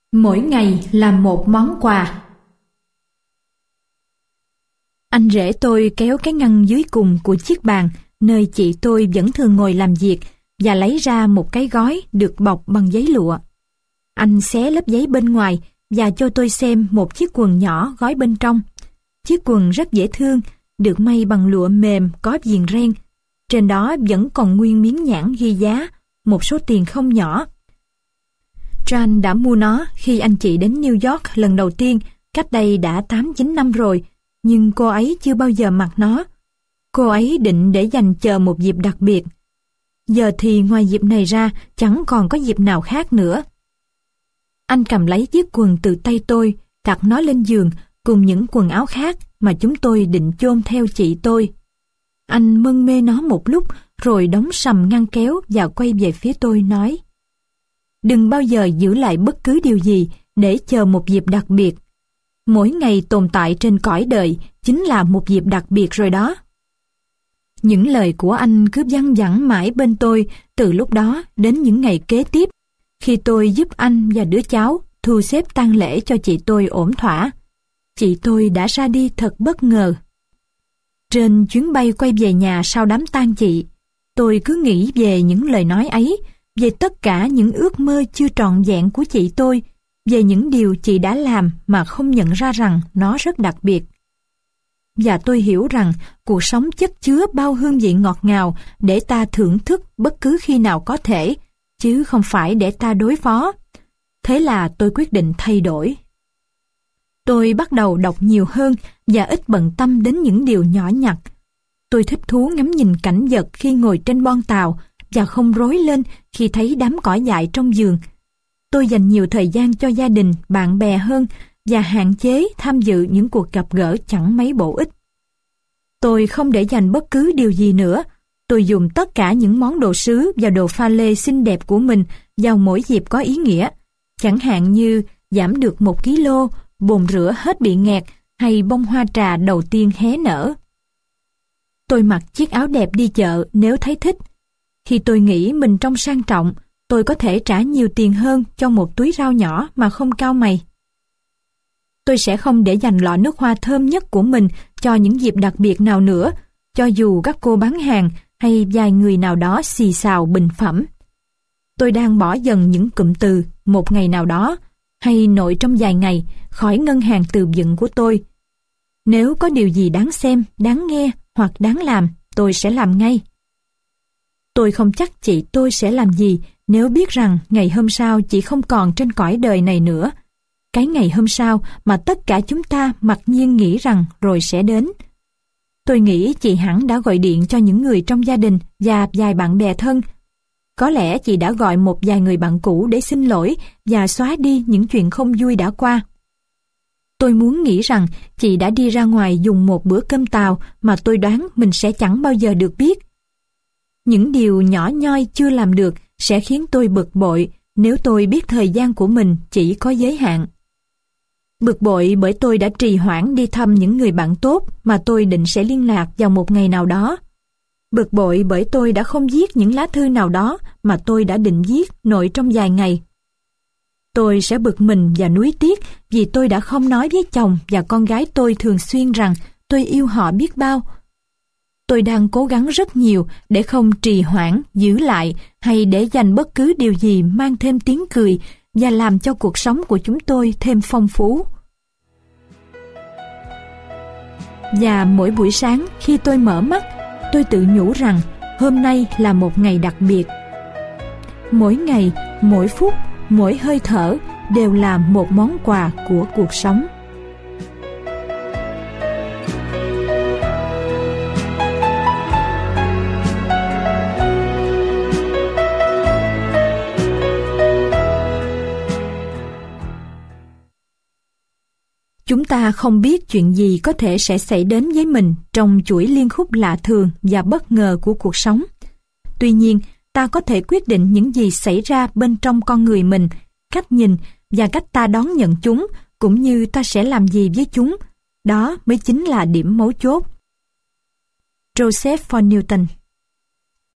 Mỗi ngày là một món quà. Anh rể tôi kéo cái ngăn dưới cùng của chiếc bàn nơi chị tôi vẫn thường ngồi làm việc và lấy ra một cái gói được bọc bằng giấy lụa. Anh xé lớp giấy bên ngoài và cho tôi xem một chiếc quần nhỏ gói bên trong. Chiếc quần rất dễ thương, được may bằng lụa mềm có viền ren. Trên đó vẫn còn nguyên miếng nhãn ghi giá, một số tiền không nhỏ. Jan đã mua nó khi anh chị đến New York lần đầu tiên, cách đây đã 8-9 năm rồi, nhưng cô ấy chưa bao giờ mặc nó. Cô ấy định để dành chờ một dịp đặc biệt. Giờ thì ngoài dịp này ra, chẳng còn có dịp nào khác nữa. Anh cầm lấy chiếc quần từ tay tôi, đặt nó lên giường cùng những quần áo khác mà chúng tôi định chôn theo chị tôi. Anh mân mê nó một lúc rồi đóng sầm ngăn kéo và quay về phía tôi nói: "Đừng bao giờ giữ lại bất cứ điều gì để chờ một dịp đặc biệt. Mỗi ngày tồn tại trên cõi đời chính là một dịp đặc biệt rồi đó." Những lời của anh cứ văng vẳng mãi bên tôi từ lúc đó đến những ngày kế tiếp, khi tôi giúp anh và đứa cháu thu xếp tang lễ cho chị tôi ổn thỏa. Chị tôi đã ra đi thật bất ngờ. Trên chuyến bay quay về nhà sau đám tang chị, tôi cứ nghĩ về những lời nói ấy, về tất cả những ước mơ chưa trọn vẹn của chị tôi, về những điều chị đã làm mà không nhận ra rằng nó rất đặc biệt. Và tôi hiểu rằng cuộc sống chất chứa bao hương vị ngọt ngào để ta thưởng thức bất cứ khi nào có thể, chứ không phải để ta đối phó. Thế là tôi quyết định thay đổi. Tôi bắt đầu đọc nhiều hơn và ít bận tâm đến những điều nhỏ nhặt. Tôi thích thú ngắm nhìn cảnh vật khi ngồi trên bon tàu và không rối lên khi thấy đám cỏ dại trong vườn. Tôi dành nhiều thời gian cho gia đình, bạn bè hơn và hạn chế tham dự những cuộc gặp gỡ chẳng mấy bổ ích. Tôi không để dành bất cứ điều gì nữa. Tôi dùng tất cả những món đồ sứ và đồ pha lê xinh đẹp của mình vào mỗi dịp có ý nghĩa, chẳng hạn như giảm được 1 kg, bồn rửa hết bị nghẹt hay bông hoa trà đầu tiên hé nở. Tôi mặc chiếc áo đẹp đi chợ nếu thấy thích. Khi tôi nghĩ mình trông sang trọng, tôi có thể trả nhiều tiền hơn cho một túi rau nhỏ mà không cau mày. Tôi sẽ không để dành lọ nước hoa thơm nhất của mình cho những dịp đặc biệt nào nữa, cho dù các cô bán hàng hay vài người nào đó xì xào bình phẩm. Tôi đang bỏ dần những cụm từ "một ngày nào đó" hay "nội trong vài ngày" khỏi ngân hàng từ vựng của tôi. Nếu có điều gì đáng xem, đáng nghe hoặc đáng làm, tôi sẽ làm ngay. Tôi không chắc chị tôi sẽ làm gì nếu biết rằng ngày hôm sau chị không còn trên cõi đời này nữa. Cái ngày hôm sau mà tất cả chúng ta mặc nhiên nghĩ rằng rồi sẽ đến. Tôi nghĩ chị hẳn đã gọi điện cho những người trong gia đình và vài bạn bè thân. Có lẽ chị đã gọi một vài người bạn cũ để xin lỗi và xóa đi những chuyện không vui đã qua. Tôi muốn nghĩ rằng chị đã đi ra ngoài dùng một bữa cơm tàu mà tôi đoán mình sẽ chẳng bao giờ được biết. Những điều nhỏ nhoi chưa làm được sẽ khiến tôi bực bội nếu tôi biết thời gian của mình chỉ có giới hạn. Bực bội bởi tôi đã trì hoãn đi thăm những người bạn tốt mà tôi định sẽ liên lạc vào một ngày nào đó. Bực bội bởi tôi đã không viết những lá thư nào đó mà tôi đã định viết nội trong vài ngày. Tôi sẽ bực mình và nuối tiếc vì tôi đã không nói với chồng và con gái tôi thường xuyên rằng tôi yêu họ biết bao. Tôi đang cố gắng rất nhiều để không trì hoãn, giữ lại hay để dành bất cứ điều gì mang thêm tiếng cười và làm cho cuộc sống của chúng tôi thêm phong phú. Và mỗi buổi sáng khi tôi mở mắt, tôi tự nhủ rằng hôm nay là một ngày đặc biệt. Mỗi ngày, mỗi phút, mỗi hơi thở đều là một món quà của cuộc sống. Chúng ta không biết chuyện gì có thể sẽ xảy đến với mình trong chuỗi liên khúc lạ thường và bất ngờ của cuộc sống. Tuy nhiên, ta có thể quyết định những gì xảy ra bên trong con người mình, cách nhìn và cách ta đón nhận chúng, cũng như ta sẽ làm gì với chúng. Đó mới chính là điểm mấu chốt. Joseph von Newton.